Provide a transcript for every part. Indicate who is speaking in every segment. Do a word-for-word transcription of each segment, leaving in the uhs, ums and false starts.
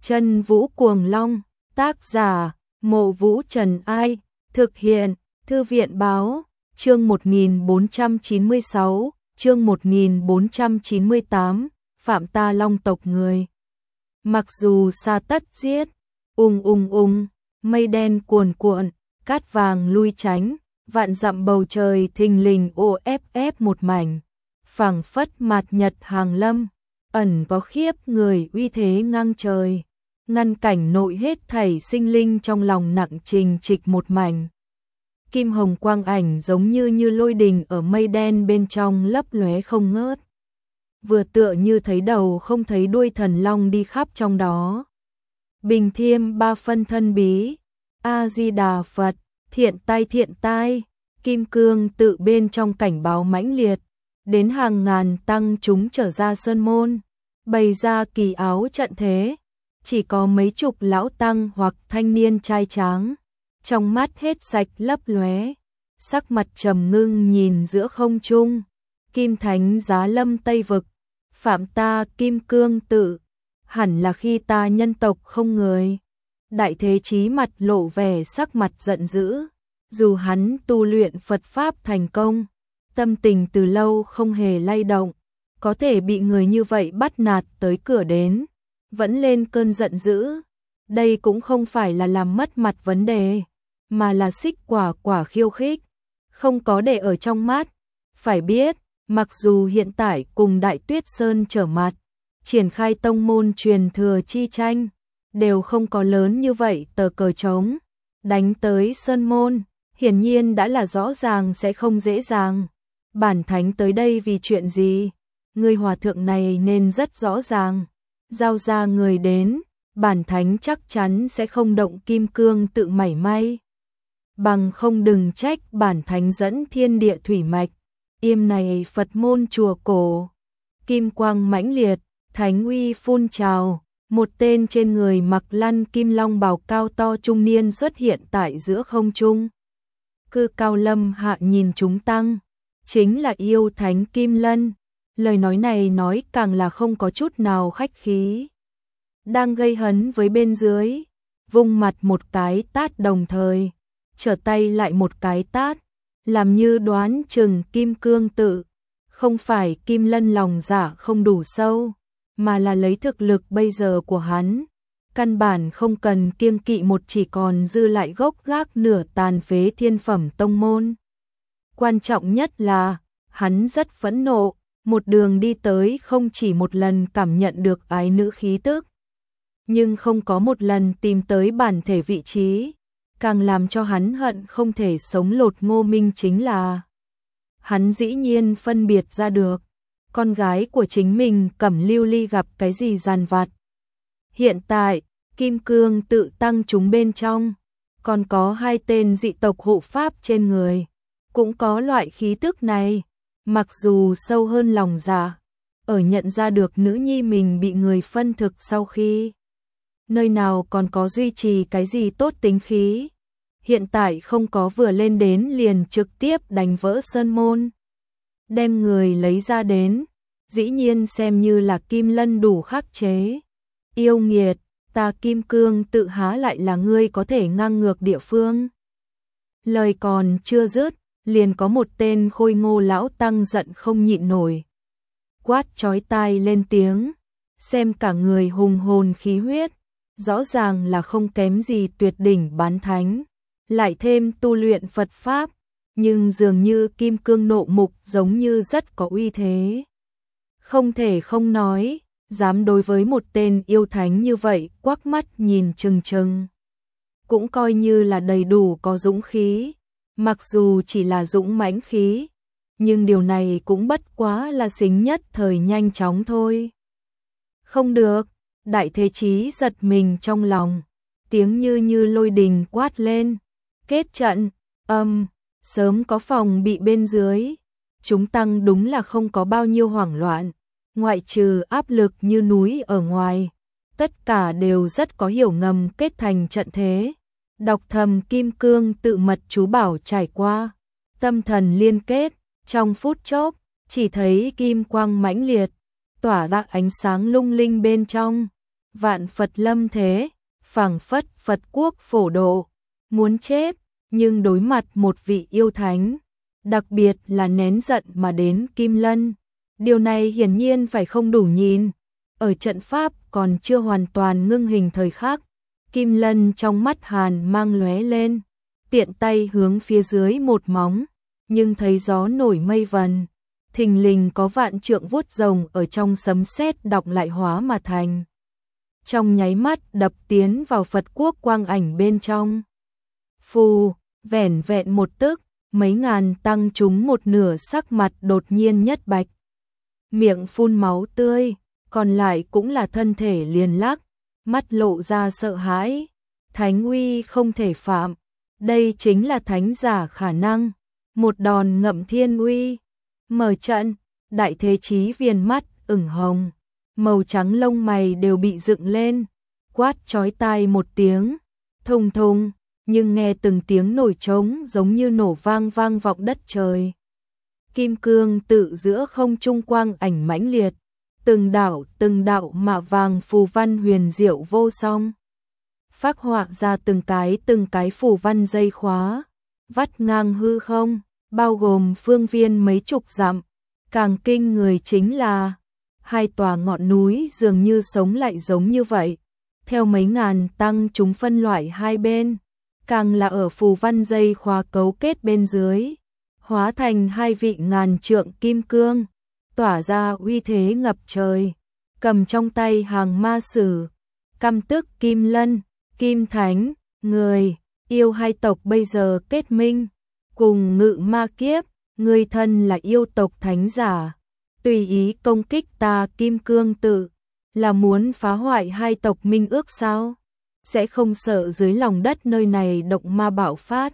Speaker 1: Chân Vũ Cuồng Long, tác giả, Mộ Vũ Trần Ai, thực hiện, Thư viện Báo, chương một nghìn bốn trăm chín mươi sáu, chương một nghìn bốn trăm chín mươi tám, Phạm ta Long tộc người. Mặc dù xa tất giết, ung ung ung, mây đen cuồn cuộn, cát vàng lui tránh, vạn dặm bầu trời thình lình ô ép ép một mảnh, phảng phất mạt nhật hàng lâm, ẩn có khiếp người uy thế ngang trời, ngăn cảnh nội hết thảy sinh linh trong lòng nặng trình trịch một mảnh. Kim hồng quang ảnh giống như như lôi đình ở mây đen bên trong lấp lóe không ngớt. Vừa tựa như thấy đầu không thấy đuôi thần long đi khắp trong đó. Bình thiêm ba phân thân bí, A-di-đà Phật, thiện tai thiện tai, kim cương tự bên trong cảnh báo mãnh liệt, đến hàng ngàn tăng chúng trở ra sơn môn, bày ra kỳ áo trận thế, chỉ có mấy chục lão tăng hoặc thanh niên trai tráng, trong mắt hết sạch lấp lóe, sắc mặt trầm ngưng nhìn giữa không trung, kim thánh giá lâm Tây Vực, phạm ta kim cương tự, hẳn là khi ta nhân tộc không người. Đại Thế Chí mặt lộ vẻ sắc mặt giận dữ, dù hắn tu luyện Phật Pháp thành công, tâm tình từ lâu không hề lay động, có thể bị người như vậy bắt nạt tới cửa đến, vẫn lên cơn giận dữ. Đây cũng không phải là làm mất mặt vấn đề, mà là xích quả quả khiêu khích, không có để ở trong mắt. Phải biết, mặc dù hiện tại cùng Đại Tuyết Sơn trở mặt, triển khai tông môn truyền thừa chi tranh, đều không có lớn như vậy tờ cờ trống, đánh tới Sơn Môn, hiển nhiên đã là rõ ràng sẽ không dễ dàng. Bản thánh tới đây vì chuyện gì? Người hòa thượng này nên rất rõ ràng, giao ra người đến, bản thánh chắc chắn sẽ không động kim cương tự mảy may. Bằng không đừng trách bản thánh dẫn thiên địa thủy mạch, im này Phật môn chùa cổ. Kim quang mãnh liệt, thánh uy phun trào, một tên trên người mặc lăn kim long bào cao to trung niên xuất hiện tại giữa không trung. Cư cao lâm hạ nhìn chúng tăng, chính là yêu thánh Kim Lân. Lời nói này nói càng là không có chút nào khách khí. Đang gây hấn với bên dưới, vung mặt một cái tát đồng thời, trở tay lại một cái tát, làm như đoán chừng kim cương tự, không phải Kim Lân lòng dạ không đủ sâu, mà là lấy thực lực bây giờ của hắn, căn bản không cần kiêng kỵ một chỉ còn dư lại gốc gác nửa tàn phế thiên phẩm tông môn. Quan trọng nhất là, hắn rất phẫn nộ, một đường đi tới không chỉ một lần cảm nhận được ái nữ khí tức, nhưng không có một lần tìm tới bản thể vị trí, càng làm cho hắn hận không thể sống lột Ngô Minh chính là hắn dĩ nhiên phân biệt ra được con gái của chính mình Cẩm Lưu Ly gặp cái gì giàn vặt. Hiện tại, kim cương tự tăng chúng bên trong, còn có hai tên dị tộc hộ pháp trên người, cũng có loại khí tức này, mặc dù sâu hơn lòng dạ, ở nhận ra được nữ nhi mình bị người phân thực sau khi, nơi nào còn có duy trì cái gì tốt tính khí, hiện tại không có vừa lên đến liền trực tiếp đánh vỡ sơn môn. Đem người lấy ra đến, dĩ nhiên xem như là Kim Lân đủ khắc chế. Yêu nghiệt, ta kim cương tự há lại là ngươi có thể ngang ngược địa phương. Lời còn chưa dứt, liền có một tên khôi ngô lão tăng giận không nhịn nổi. Quát chói tai lên tiếng, xem cả người hùng hồn khí huyết, rõ ràng là không kém gì tuyệt đỉnh bán thánh, lại thêm tu luyện Phật Pháp, nhưng dường như kim cương nộ mục giống như rất có uy thế. Không thể không nói, dám đối với một tên yêu thánh như vậy quắc mắt nhìn chừng chừng. Cũng coi như là đầy đủ có dũng khí, mặc dù chỉ là dũng mãnh khí, nhưng điều này cũng bất quá là xính nhất thời nhanh chóng thôi. Không được, Đại Thế Chí giật mình trong lòng, tiếng như như lôi đình quát lên, kết trận, âm, sớm có phòng bị bên dưới, chúng tăng đúng là không có bao nhiêu hoảng loạn, ngoại trừ áp lực như núi ở ngoài, tất cả đều rất có hiểu ngầm kết thành trận thế, đọc thầm kim cương tự mật chú bảo trải qua, tâm thần liên kết, trong phút chốc, chỉ thấy kim quang mãnh liệt, tỏa ra ánh sáng lung linh bên trong, vạn Phật lâm thế, phảng phất Phật quốc phổ độ, muốn chết, nhưng đối mặt một vị yêu thánh, đặc biệt là nén giận mà đến Kim Lân. Điều này hiển nhiên phải không đủ nhìn, ở trận pháp còn chưa hoàn toàn ngưng hình thời khắc, Kim Lân trong mắt hàn mang lóe lên, tiện tay hướng phía dưới một móng, nhưng thấy gió nổi mây vần, thình lình có vạn trượng vuốt rồng ở trong sấm sét đọc lại hóa mà thành. Trong nháy mắt đập tiến vào Phật quốc quang ảnh bên trong. Phù, vẻn vẹn một tức, mấy ngàn tăng chúng một nửa sắc mặt đột nhiên nhất bạch. Miệng phun máu tươi, còn lại cũng là thân thể liền lắc, mắt lộ ra sợ hãi. Thánh uy không thể phạm, đây chính là thánh giả khả năng. Một đòn ngậm thiên uy, mở trận, Đại Thế Chí viền mắt ửng hồng, màu trắng lông mày đều bị dựng lên, quát chói tai một tiếng, thùng thùng, nhưng nghe từng tiếng nổi trống giống như nổ vang vang vọng đất trời. Kim cương tự giữa không trung quang ảnh mãnh liệt, từng đạo từng đạo mạ vàng phù văn huyền diệu vô song, phác họa ra từng cái từng cái phù văn dây khóa, vắt ngang hư không, bao gồm phương viên mấy chục dặm. Càng kinh người chính là hai tòa ngọn núi dường như sống lại giống như vậy, theo mấy ngàn tăng chúng phân loại hai bên, càng là ở phù văn dây khóa cấu kết bên dưới, hóa thành hai vị ngàn trượng kim cương, tỏa ra uy thế ngập trời, cầm trong tay hàng ma sử, căm tức Kim Lân, Kim Thánh, người, yêu hai tộc bây giờ kết minh, cùng ngự ma kiếp, người thân là yêu tộc thánh giả, tùy ý công kích ta Kim Cương tự, là muốn phá hoại hai tộc minh ước sao? Sẽ không sợ dưới lòng đất nơi này động ma bạo phát.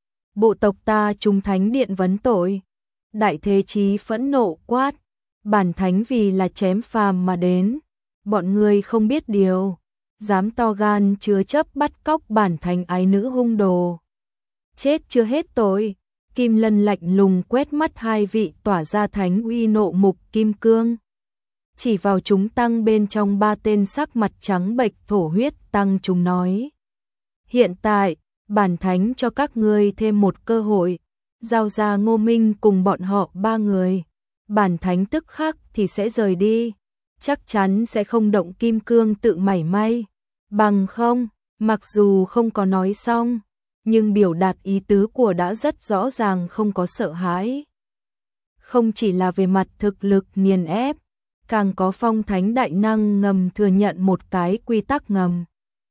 Speaker 1: Bộ tộc ta trung thánh điện vấn tội. Đại Thế Chí phẫn nộ quát, bản thánh vì là chém phàm mà đến, bọn ngươi không biết điều, dám to gan chứa chấp bắt cóc bản thánh ái nữ hung đồ. Chết chưa hết tội. Kim Lân lạnh lùng quét mắt hai vị tỏa ra thánh uy nộ mục kim cương, chỉ vào chúng tăng bên trong ba tên sắc mặt trắng bệch thổ huyết tăng chúng nói: hiện tại bản thánh cho các ngươi thêm một cơ hội, giao ra Ngô Minh cùng bọn họ ba người, bản thánh tức khắc thì sẽ rời đi, chắc chắn sẽ không động kim cương tự mảy may, bằng không, mặc dù không có nói xong, nhưng biểu đạt ý tứ của đã rất rõ ràng, không có sợ hãi. Không chỉ là về mặt thực lực nghiền ép, càng có phong thánh đại năng ngầm thừa nhận một cái quy tắc ngầm.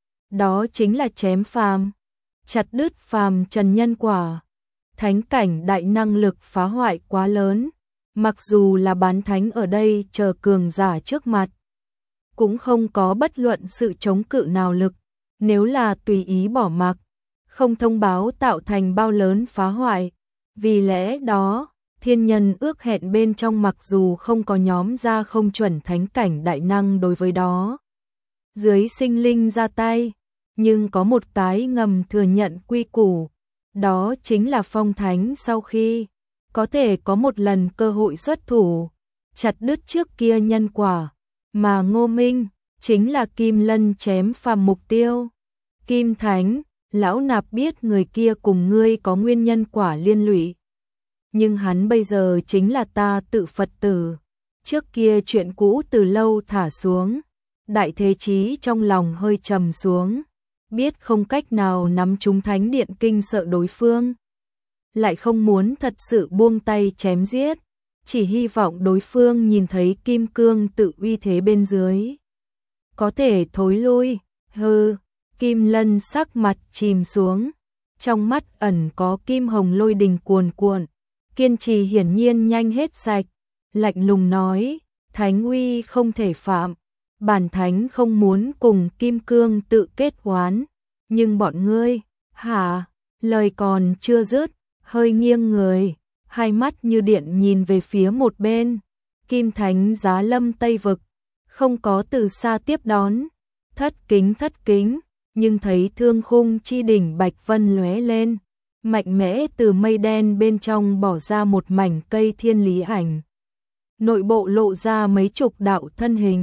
Speaker 1: Đó chính là chém phàm, chặt đứt phàm trần nhân quả. Thánh cảnh đại năng lực phá hoại quá lớn, mặc dù là bán thánh ở đây chờ cường giả trước mặt, cũng không có bất luận sự chống cự nào lực, nếu là tùy ý bỏ mặc, không thông báo tạo thành bao lớn phá hoại. Vì lẽ đó, thiên nhân ước hẹn bên trong mặc dù không có nhóm ra không chuẩn thánh cảnh đại năng đối với đó dưới sinh linh ra tay, nhưng có một cái ngầm thừa nhận quy củ, đó chính là phong thánh sau khi có thể có một lần cơ hội xuất thủ, chặt đứt trước kia nhân quả, mà Ngô Minh chính là Kim Lân chém phàm mục tiêu. Kim Thánh, lão nạp biết người kia cùng ngươi có nguyên nhân quả liên lụy, nhưng hắn bây giờ chính là ta tự Phật tử, trước kia chuyện cũ từ lâu thả xuống. Đại Thế Chí trong lòng hơi trầm xuống, biết không cách nào nắm chúng thánh điện kinh sợ đối phương, lại không muốn thật sự buông tay chém giết, chỉ hy vọng đối phương nhìn thấy kim cương tự uy thế bên dưới, có thể thối lui. Hừ. Kim Lân sắc mặt chìm xuống, trong mắt ẩn có kim hồng lôi đình cuồn cuộn, kiên trì hiển nhiên nhanh hết sạch, lạnh lùng nói: thánh uy không thể phạm, bản thánh không muốn cùng kim cương tự kết oán, nhưng bọn ngươi, hả? Lời còn chưa dứt, hơi nghiêng người, hai mắt như điện nhìn về phía một bên, Kim Thánh giá lâm Tây Vực, không có từ xa tiếp đón, thất kính thất kính. Nhưng thấy thương khung chi đỉnh bạch vân lóe lên, mạnh mẽ từ mây đen bên trong bỏ ra một mảnh cây thiên lý ảnh. Nội bộ lộ ra mấy chục đạo thân hình,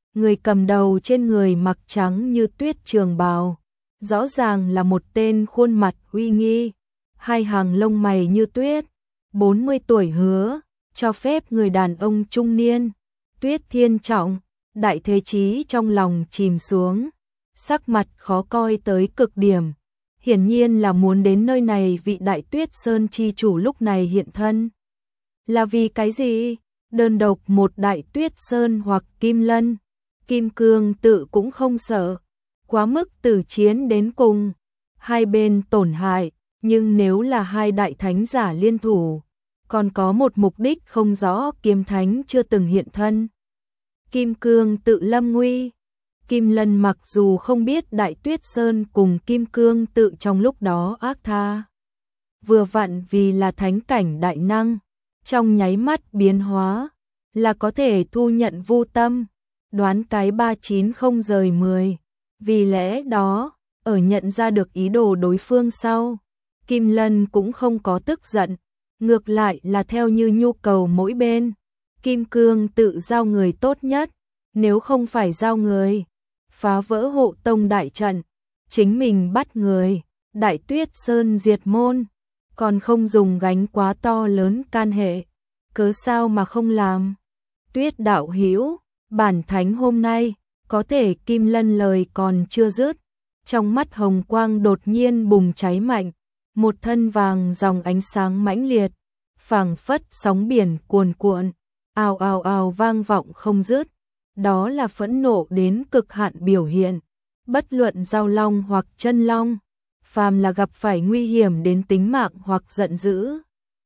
Speaker 1: Người cầm đầu trên người mặc trắng như tuyết trường bào, rõ ràng là một tên khuôn mặt uy nghi, hai hàng lông mày như tuyết, bốn mươi tuổi hứa, cho phép người đàn ông trung niên, Tuyết Thiên Trọng, đại thế chí trong lòng chìm xuống, sắc mặt khó coi tới cực điểm, hiển nhiên là muốn đến nơi này. Vị Đại Tuyết Sơn chi chủ lúc này hiện thân. Là vì cái gì? Đơn độc một Đại Tuyết Sơn hoặc Kim Lân, Kim Cương Tự cũng không sợ, quá mức tử chiến đến cùng, hai bên tổn hại, nhưng nếu là hai đại thánh giả liên thủ, còn có một mục đích không rõ. Kiếm Thánh chưa từng hiện thân, Kim Cương Tự lâm nguy. Kim Lân mặc dù không biết Đại Tuyết Sơn cùng Kim Cương Tự trong lúc đó ác tha, vừa vặn vì là thánh cảnh đại năng, trong nháy mắt biến hóa, là có thể thu nhận vu tâm, đoán cái ba chín không rời mười. Vì lẽ đó, ở nhận ra được ý đồ đối phương sau, Kim Lân cũng không có tức giận, ngược lại là theo như nhu cầu mỗi bên. Kim Cương Tự giao người tốt nhất, nếu không phải giao người, phá vỡ hộ tông đại trận, chính mình bắt người, Đại Tuyết Sơn diệt môn, còn không dùng gánh quá to lớn can hệ, cớ sao mà không làm. Tuyết đạo hữu, bản thánh hôm nay, có thể. Kim Lân lời còn chưa dứt, trong mắt hồng quang đột nhiên bùng cháy mạnh, một thân vàng dòng ánh sáng mãnh liệt, phảng phất sóng biển cuồn cuộn, ào ào ào vang vọng không dứt. Đó là phẫn nộ đến cực hạn biểu hiện, bất luận giao long hoặc chân long, phàm là gặp phải nguy hiểm đến tính mạng hoặc giận dữ,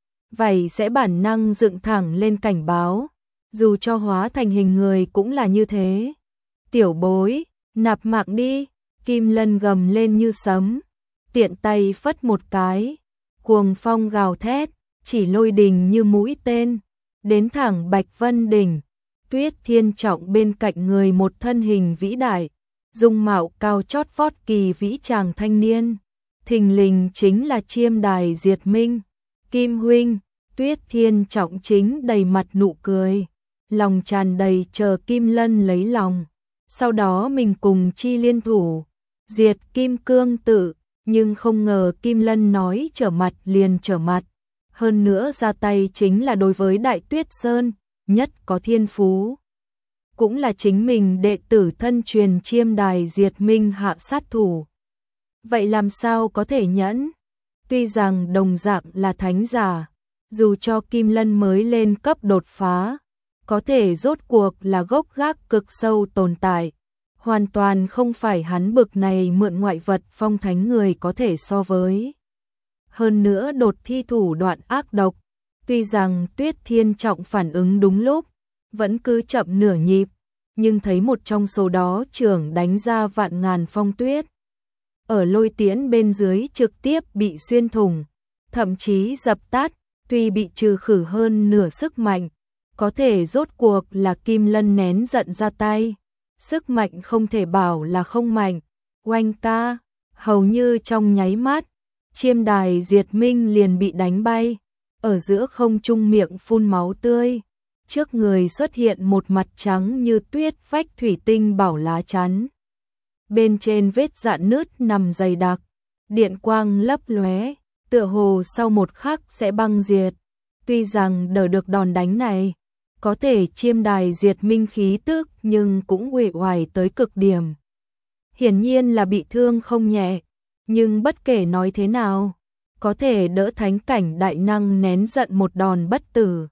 Speaker 1: vậy sẽ bản năng dựng thẳng lên cảnh báo, dù cho hóa thành hình người cũng là như thế. Tiểu bối, nạp mạng đi. Kim Lân gầm lên như sấm, tiện tay phất một cái, cuồng phong gào thét, chỉ lôi đình như mũi tên, đến thẳng Bạch Vân Đỉnh. Tuyết Thiên Trọng bên cạnh người một thân hình vĩ đại, dung mạo cao chót vót kỳ vĩ chàng thanh niên, thình lình chính là Chiêm Đài Diệt Minh. Kim huynh. Tuyết Thiên Trọng chính đầy mặt nụ cười, lòng tràn đầy chờ Kim Lân lấy lòng, sau đó mình cùng chi liên thủ diệt Kim Cương Tự, nhưng không ngờ Kim Lân nói trở mặt liền trở mặt, hơn nữa ra tay chính là đối với Đại Tuyết Sơn nhất có thiên phú, cũng là chính mình đệ tử thân truyền Chiêm Đài Diệt Minh hạ sát thủ. Vậy làm sao có thể nhẫn? Tuy rằng đồng dạng là thánh giả, dù cho Kim Lân mới lên cấp đột phá, có thể rốt cuộc là gốc gác cực sâu tồn tại, hoàn toàn không phải hắn bực này mượn ngoại vật phong thánh người có thể so với. Hơn nữa đột thi thủ đoạn ác độc, tuy rằng Tuyết Thiên Trọng phản ứng đúng lúc, vẫn cứ chậm nửa nhịp, nhưng thấy một trong số đó trưởng đánh ra vạn ngàn phong tuyết, ở lôi tiễn bên dưới trực tiếp bị xuyên thủng, thậm chí dập tắt, tuy bị trừ khử hơn nửa sức mạnh, có thể rốt cuộc là Kim Lân nén giận ra tay, sức mạnh không thể bảo là không mạnh. Oanh ca, hầu như trong nháy mắt, Chiêm Đài Diệt Minh liền bị đánh bay, ở giữa không trung miệng phun máu tươi, trước người xuất hiện một mặt trắng như tuyết vách thủy tinh bảo lá chắn. Bên trên vết rạn nứt nằm dày đặc, điện quang lấp lóe, tựa hồ sau một khắc sẽ băng diệt. Tuy rằng đỡ được đòn đánh này, có thể Chiêm Đài Diệt Minh khí tức nhưng cũng uể oải tới cực điểm. Hiển nhiên là bị thương không nhẹ, nhưng bất kể nói thế nào, có thể đỡ thánh cảnh đại năng nén giận một đòn bất tử.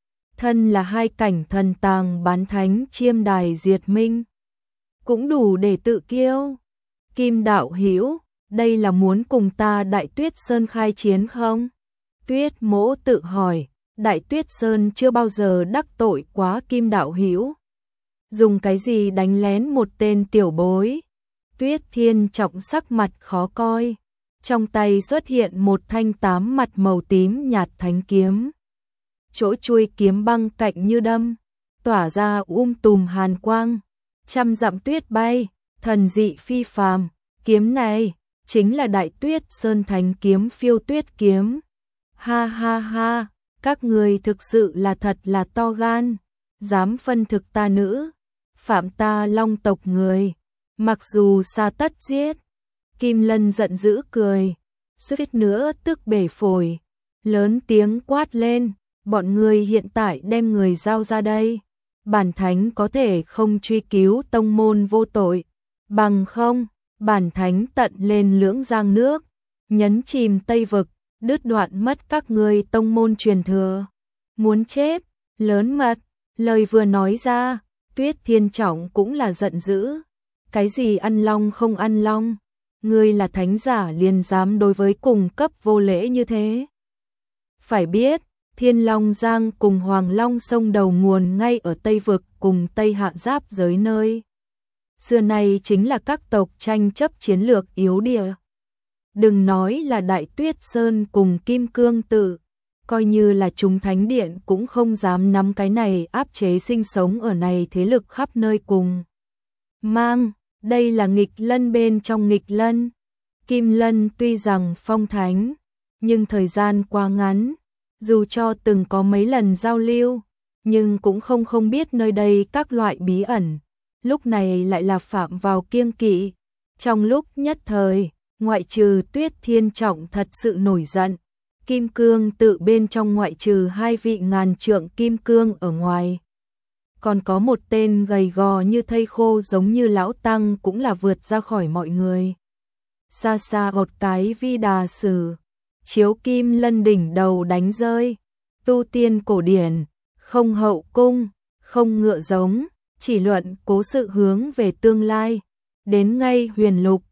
Speaker 1: Thân là hai cảnh thần tàng bán thánh Chiêm Đài Diệt Minh, cũng đủ để tự kiêu. Kim đạo hữu, đây là muốn cùng ta Đại Tuyết Sơn khai chiến không? Tuyết Mỗ tự hỏi, Đại Tuyết Sơn chưa bao giờ đắc tội quá Kim đạo hữu, dùng cái gì đánh lén một tên tiểu bối? Tuyết Thiên Trọng sắc mặt khó coi, trong tay xuất hiện một thanh tám mặt màu tím nhạt thánh kiếm, chỗ chuôi kiếm băng cạnh như đâm, tỏa ra um tùm hàn quang, trăm dặm tuyết bay, thần dị phi phàm. Kiếm này chính là Đại Tuyết Sơn thánh kiếm Phiêu Tuyết kiếm. Ha ha ha, các người thực sự là thật là to gan, dám phân thực ta nữ. phạm ta Long tộc người, mặc dù xa tất giết. Kim Lân giận dữ cười, suýt nữa tức bể phổi, lớn tiếng quát lên, bọn người hiện tại đem người giao ra đây. Bản thánh có thể không truy cứu tông môn vô tội, bằng không, bản thánh tận lên lưỡng giang nước, nhấn chìm Tây Vực, đứt đoạn mất các ngươi tông môn truyền thừa. Muốn chết, lớn mật, lời vừa nói ra, Tuyết Thiên Trọng cũng là giận dữ. Cái gì ăn long không ăn long, ngươi là thánh giả liền dám đối với cùng cấp vô lễ như thế. Phải biết, Thiên Long Giang cùng Hoàng Long sông đầu nguồn ngay ở Tây Vực cùng Tây Hạ giáp giới nơi. Xưa nay chính là các tộc tranh chấp chiến lược yếu địa. Đừng nói là Đại Tuyết Sơn cùng Kim Cương Tự, coi như là chúng thánh điện cũng không dám nắm cái này áp chế sinh sống ở này thế lực khắp nơi cùng. Mang, đây là nghịch lân bên trong nghịch lân. Kim Lân tuy rằng phong thánh, nhưng thời gian quá ngắn, dù cho từng có mấy lần giao lưu, nhưng cũng không không biết nơi đây các loại bí ẩn, lúc này lại là phạm vào kiêng kỵ. Trong lúc nhất thời, ngoại trừ Tuyết Thiên Trọng thật sự nổi giận, Kim Cương Tự bên trong ngoại trừ hai vị ngàn trượng kim cương ở ngoài, còn có một tên gầy gò như thây khô giống như lão tăng cũng là vượt ra khỏi mọi người. Xa xa một cái vi đà sử, chiếu Kim Lân đỉnh đầu đánh rơi, tu tiên cổ điển, không hậu cung, không ngựa giống, chỉ luận cố sự hướng về tương lai, đến ngay huyền lục,